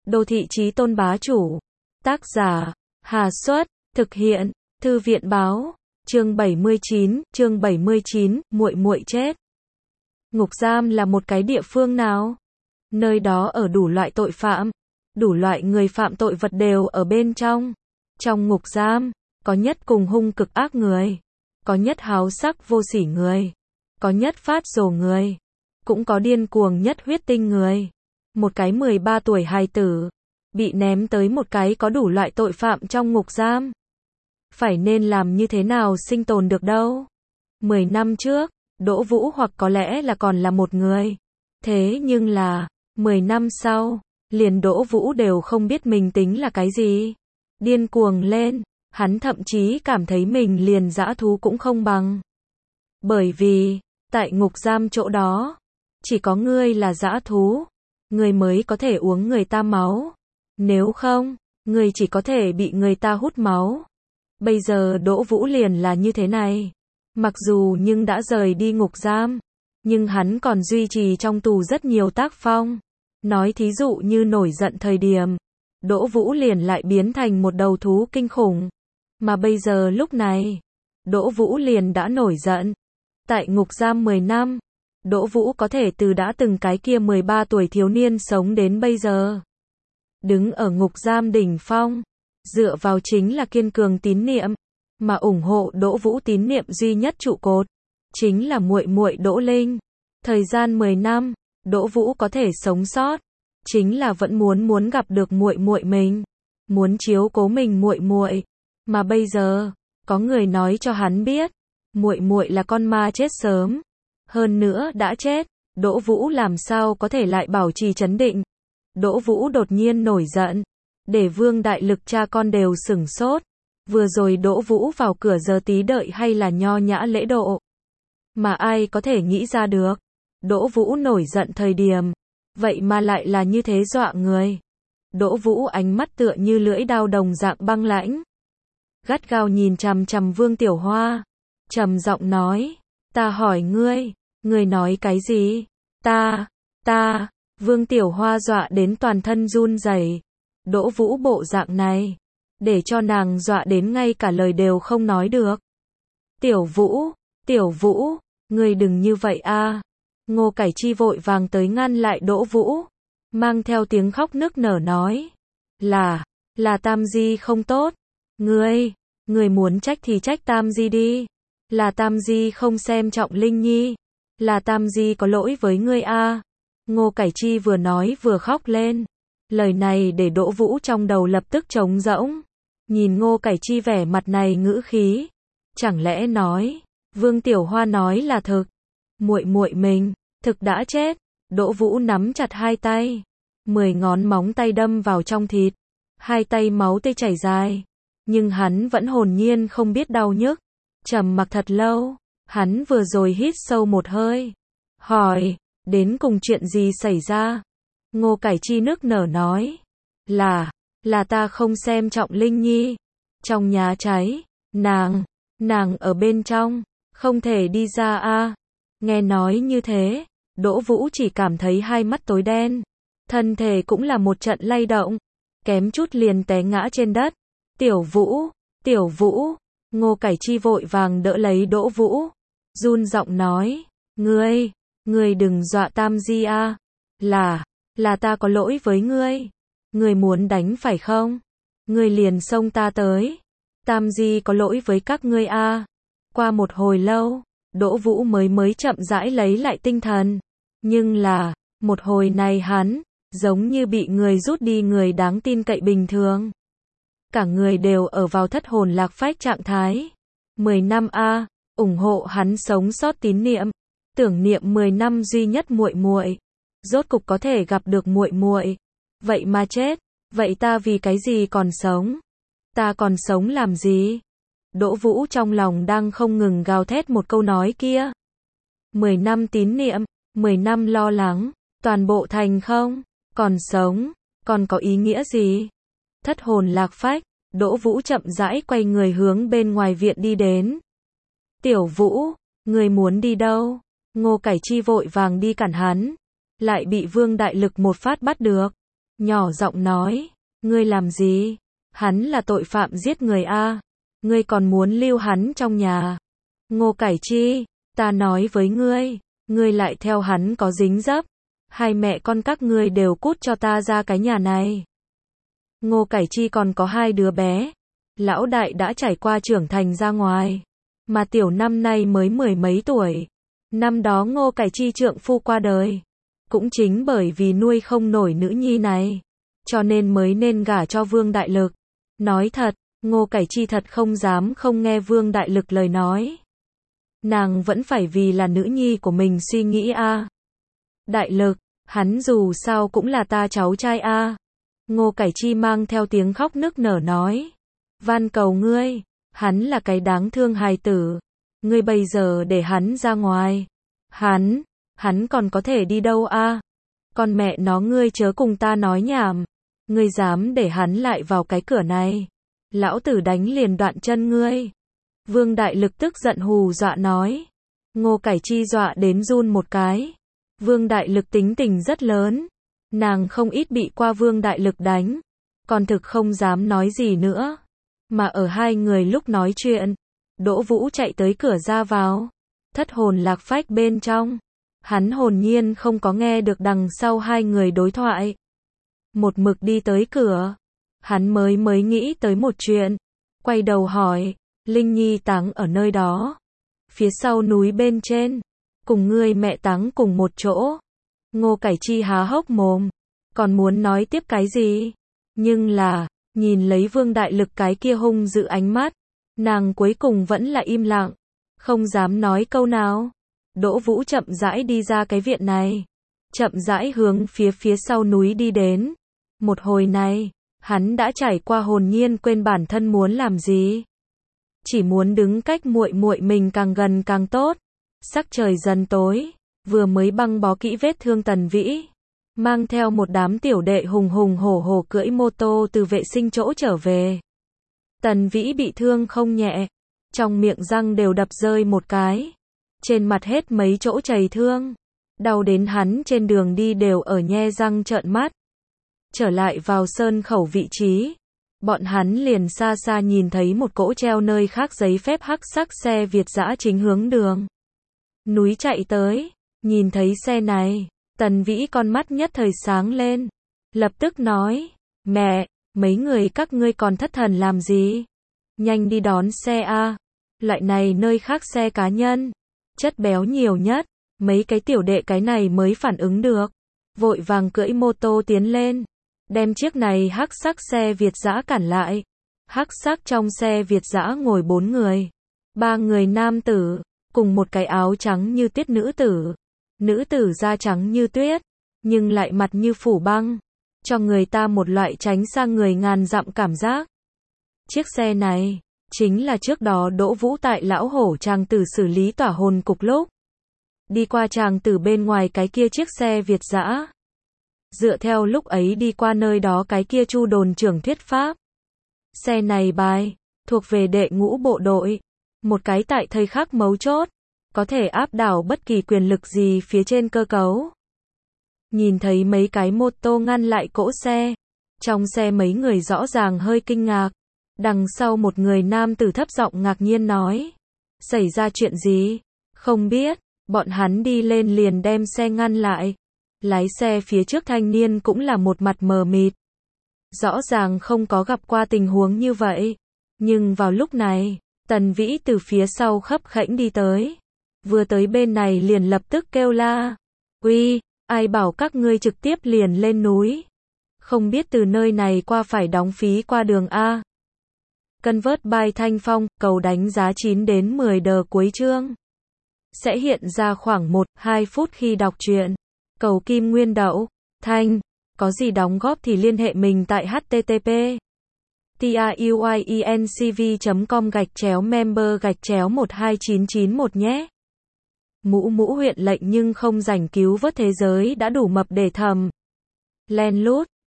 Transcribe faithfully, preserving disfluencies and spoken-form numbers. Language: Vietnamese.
Đô thị chí tôn bá chủ. Tác giả, Hà Xuất, thực hiện, Thư viện báo, chương bảy mươi chín, chương bảy mươi chín, muội muội chết. Ngục giam là một cái địa phương nào? Nơi đó ở đủ loại tội phạm, đủ loại người phạm tội vật đều ở bên trong. Trong ngục giam, có nhất cùng hung cực ác người, có nhất háo sắc vô sỉ người, có nhất phát rồ người, cũng có điên cuồng nhất huyết tinh người. Một cái mười ba tuổi hài tử, bị ném tới một cái có đủ loại tội phạm trong ngục giam. Phải nên làm như thế nào sinh tồn được đâu? Mười năm trước, Đỗ Vũ hoặc có lẽ là còn là một người. Thế nhưng là, mười năm sau, liền Đỗ Vũ đều không biết mình tính là cái gì. Điên cuồng lên, hắn thậm chí cảm thấy mình liền dã thú cũng không bằng. Bởi vì, tại ngục giam chỗ đó, chỉ có ngươi là dã thú, ngươi mới có thể uống người ta máu. Nếu không, ngươi chỉ có thể bị người ta hút máu. Bây giờ Đỗ Vũ liền là như thế này. Mặc dù nhưng đã rời đi ngục giam, nhưng hắn còn duy trì trong tù rất nhiều tác phong. Nói thí dụ như nổi giận thời điểm, Đỗ Vũ liền lại biến thành một đầu thú kinh khủng. Mà bây giờ lúc này, Đỗ Vũ liền đã nổi giận. Tại ngục giam mười năm, Đỗ Vũ có thể từ đã từng cái kia mười ba tuổi thiếu niên sống đến bây giờ. Đứng ở ngục giam đỉnh phong, dựa vào chính là kiên cường tín niệm, mà ủng hộ Đỗ Vũ tín niệm duy nhất trụ cột, chính là muội muội Đỗ Linh. Thời gian mười năm, Đỗ Vũ có thể sống sót, chính là vẫn muốn muốn gặp được muội muội mình, muốn chiếu cố mình muội muội. Mà bây giờ, có người nói cho hắn biết, muội muội là con ma chết sớm, hơn nữa đã chết, Đỗ Vũ làm sao có thể lại bảo trì trấn định. Đỗ Vũ đột nhiên nổi giận, để Vương Đại Lực cha con đều sửng sốt. Vừa rồi Đỗ Vũ vào cửa giờ tí đợi hay là nho nhã lễ độ. Mà ai có thể nghĩ ra được, Đỗ Vũ nổi giận thời điểm, vậy mà lại là như thế dọa người. Đỗ Vũ ánh mắt tựa như lưỡi dao đồng dạng băng lãnh, gắt gao nhìn chằm chằm Vương Tiểu Hoa, trầm giọng nói, ta hỏi ngươi, ngươi nói cái gì? Ta, ta, Vương Tiểu Hoa dọa đến toàn thân run rẩy. Đỗ Vũ bộ dạng này, để cho nàng dọa đến ngay cả lời đều không nói được. Tiểu Vũ, Tiểu Vũ, ngươi đừng như vậy a. Ngô Cải Chi vội vàng tới ngăn lại Đỗ Vũ, mang theo tiếng khóc nức nở nói, là, là Tam Di không tốt. Ngươi, ngươi muốn trách thì trách Tam Di đi. Là Tam Di không xem trọng Linh Nhi. Là Tam Di có lỗi với ngươi a. Ngô Cải Chi vừa nói vừa khóc lên. Lời này để Đỗ Vũ trong đầu lập tức trống rỗng. Nhìn Ngô Cải Chi vẻ mặt này ngữ khí, chẳng lẽ nói, Vương Tiểu Hoa nói là thực, muội muội mình thực đã chết. Đỗ Vũ nắm chặt hai tay, mười ngón móng tay đâm vào trong thịt, hai tay máu tươi chảy dài, nhưng hắn vẫn hồn nhiên không biết đau nhức. Trầm mặc thật lâu, hắn vừa rồi hít sâu một hơi, hỏi, đến cùng chuyện gì xảy ra? Ngô Cải Chi nức nở nói, là, là ta không xem trọng Linh Nhi. Trong nhà cháy, nàng, nàng ở bên trong, không thể đi ra a. Nghe nói như thế, Đỗ Vũ chỉ cảm thấy hai mắt tối đen, thân thể cũng là một trận lay động, kém chút liền té ngã trên đất. Tiểu Vũ, Tiểu Vũ, Ngô Cải Chi vội vàng đỡ lấy Đỗ Vũ, run giọng nói, ngươi, ngươi đừng dọa Tam Di a. Là, là ta có lỗi với ngươi. Ngươi muốn đánh phải không? Ngươi liền xông ta tới. Tam Di có lỗi với các ngươi a. Qua một hồi lâu, Đỗ Vũ mới mới chậm rãi lấy lại tinh thần. Nhưng là, một hồi này hắn, giống như bị người rút đi người đáng tin cậy bình thường. Cả người đều ở vào thất hồn lạc phách trạng thái. Mười năm a, ủng hộ hắn sống sót tín niệm, tưởng niệm mười năm duy nhất muội muội, rốt cục có thể gặp được muội muội. Vậy mà chết, vậy ta vì cái gì còn sống? Ta còn sống làm gì? Đỗ Vũ trong lòng đang không ngừng gào thét một câu nói kia. Mười năm tín niệm, mười năm lo lắng, toàn bộ thành không, còn sống, còn có ý nghĩa gì? Thất hồn lạc phách, Đỗ Vũ chậm rãi quay người hướng bên ngoài viện đi đến. Tiểu Vũ, người muốn đi đâu? Ngô Cải Chi vội vàng đi cản hắn, lại bị Vương Đại Lực một phát bắt được. nhỏ giọng nói, ngươi làm gì? Hắn là tội phạm giết người a, ngươi còn muốn lưu hắn trong nhà. Ngô Cải Chi, ta nói với ngươi, ngươi lại theo hắn có dính dấp, hai mẹ con các ngươi đều cút cho ta ra cái nhà này. Ngô Cải Chi còn có hai đứa bé, lão đại đã trải qua trưởng thành ra ngoài, mà tiểu năm nay mới mười mấy tuổi. Năm đó Ngô Cải Chi trượng phu qua đời, cũng chính bởi vì nuôi không nổi nữ nhi này, cho nên mới nên gả cho Vương Đại Lực. Nói thật, Ngô Cải Chi thật không dám không nghe Vương Đại Lực lời nói. Nàng vẫn phải vì là nữ nhi của mình suy nghĩ a. Đại Lực, hắn dù sao cũng là ta cháu trai a. Ngô Cải Chi mang theo tiếng khóc nức nở nói, van cầu ngươi, hắn là cái đáng thương hài tử, ngươi bây giờ để hắn ra ngoài, hắn, hắn còn có thể đi đâu a? Con mẹ nó ngươi chớ cùng ta nói nhảm, ngươi dám để hắn lại vào cái cửa này, lão tử đánh liền đoạn chân ngươi. Vương Đại Lực tức giận hù dọa nói. Ngô Cải Chi dọa đến run một cái. Vương Đại Lực tính tình rất lớn, nàng không ít bị qua Vương Đại Lực đánh, còn thực không dám nói gì nữa. Mà ở hai người lúc nói chuyện, Đỗ Vũ chạy tới cửa ra vào, thất hồn lạc phách bên trong. Hắn hồn nhiên không có nghe được đằng sau hai người đối thoại. Một mực đi tới cửa, hắn mới mới nghĩ tới một chuyện, quay đầu hỏi, Linh Nhi táng ở nơi đó, phía sau núi bên trên, cùng ngươi mẹ táng cùng một chỗ. Ngô Cải Chi há hốc mồm, còn muốn nói tiếp cái gì, nhưng là, nhìn lấy Vương Đại Lực cái kia hung dữ ánh mắt, nàng cuối cùng vẫn là im lặng, không dám nói câu nào. Đỗ Vũ chậm rãi đi ra cái viện này, chậm rãi hướng phía phía sau núi đi đến. Một hồi này, hắn đã trải qua hồn nhiên quên bản thân muốn làm gì, chỉ muốn đứng cách muội muội mình càng gần càng tốt. Sắc trời dần tối, vừa mới băng bó kỹ vết thương Tần Vĩ, mang theo một đám tiểu đệ hùng hùng hổ hổ cưỡi mô tô từ vệ sinh chỗ trở về. Tần Vĩ bị thương không nhẹ, trong miệng răng đều đập rơi một cái, trên mặt hết mấy chỗ chảy thương, đau đến hắn trên đường đi đều ở nhe răng trợn mắt. Trở lại vào sơn khẩu vị trí, bọn hắn liền xa xa nhìn thấy một cỗ treo nơi khác giấy phép hắc sắc xe Việt dã chính hướng đường núi chạy tới. Nhìn thấy xe này, Tần Vĩ con mắt nhất thời sáng lên, lập tức nói, mẹ, mấy người các ngươi còn thất thần làm gì? Nhanh đi đón xe a. Loại này nơi khác xe cá nhân, chất béo nhiều nhất, mấy cái tiểu đệ cái này mới phản ứng được, vội vàng cưỡi mô tô tiến lên, đem chiếc này hắc sắc xe Việt dã cản lại. Hắc sắc trong xe Việt dã ngồi bốn người, ba người nam tử, cùng một cái áo trắng như tuyết nữ tử. Nữ tử da trắng như tuyết, nhưng lại mặt như phủ băng, cho người ta một loại tránh xa người ngàn dặm cảm giác. Chiếc xe này, chính là trước đó Đỗ Vũ tại lão hổ tràng tử xử lý tỏa hồn cục lúc đi qua tràng tử bên ngoài cái kia chiếc xe Việt dã. Dựa theo lúc ấy đi qua nơi đó cái kia Chu đồn trưởng thuyết pháp, xe này bài, thuộc về đệ ngũ bộ đội, một cái tại thời khắc mấu chốt, có thể áp đảo bất kỳ quyền lực gì phía trên cơ cấu. Nhìn thấy mấy cái mô tô ngăn lại cỗ xe, trong xe mấy người rõ ràng hơi kinh ngạc, đằng sau một người nam tử thấp giọng ngạc nhiên nói, xảy ra chuyện gì? Không biết, bọn hắn đi lên liền đem xe ngăn lại. Lái xe phía trước thanh niên cũng là một mặt mờ mịt, rõ ràng không có gặp qua tình huống như vậy. Nhưng vào lúc này, Tần Vĩ từ phía sau khấp khẽnh đi tới, vừa tới bên này liền lập tức kêu la, uy, ai bảo các ngươi trực tiếp liền lên núi, không biết từ nơi này qua phải đóng phí qua đường A. Convert by Thanh Phong, cầu đánh giá chín đến mười đờ cuối chương. Sẽ hiện ra khoảng một đến hai phút khi đọc truyện. Cầu Kim Nguyên Đậu, Thanh, có gì đóng góp thì liên hệ mình tại http truyencv chấm com gạch chéo member gạch chéo một hai chín chín một nhé. Mũ mũ huyện lệnh nhưng không rảnh cứu vớt thế giới đã đủ mập để thầm. Len lút,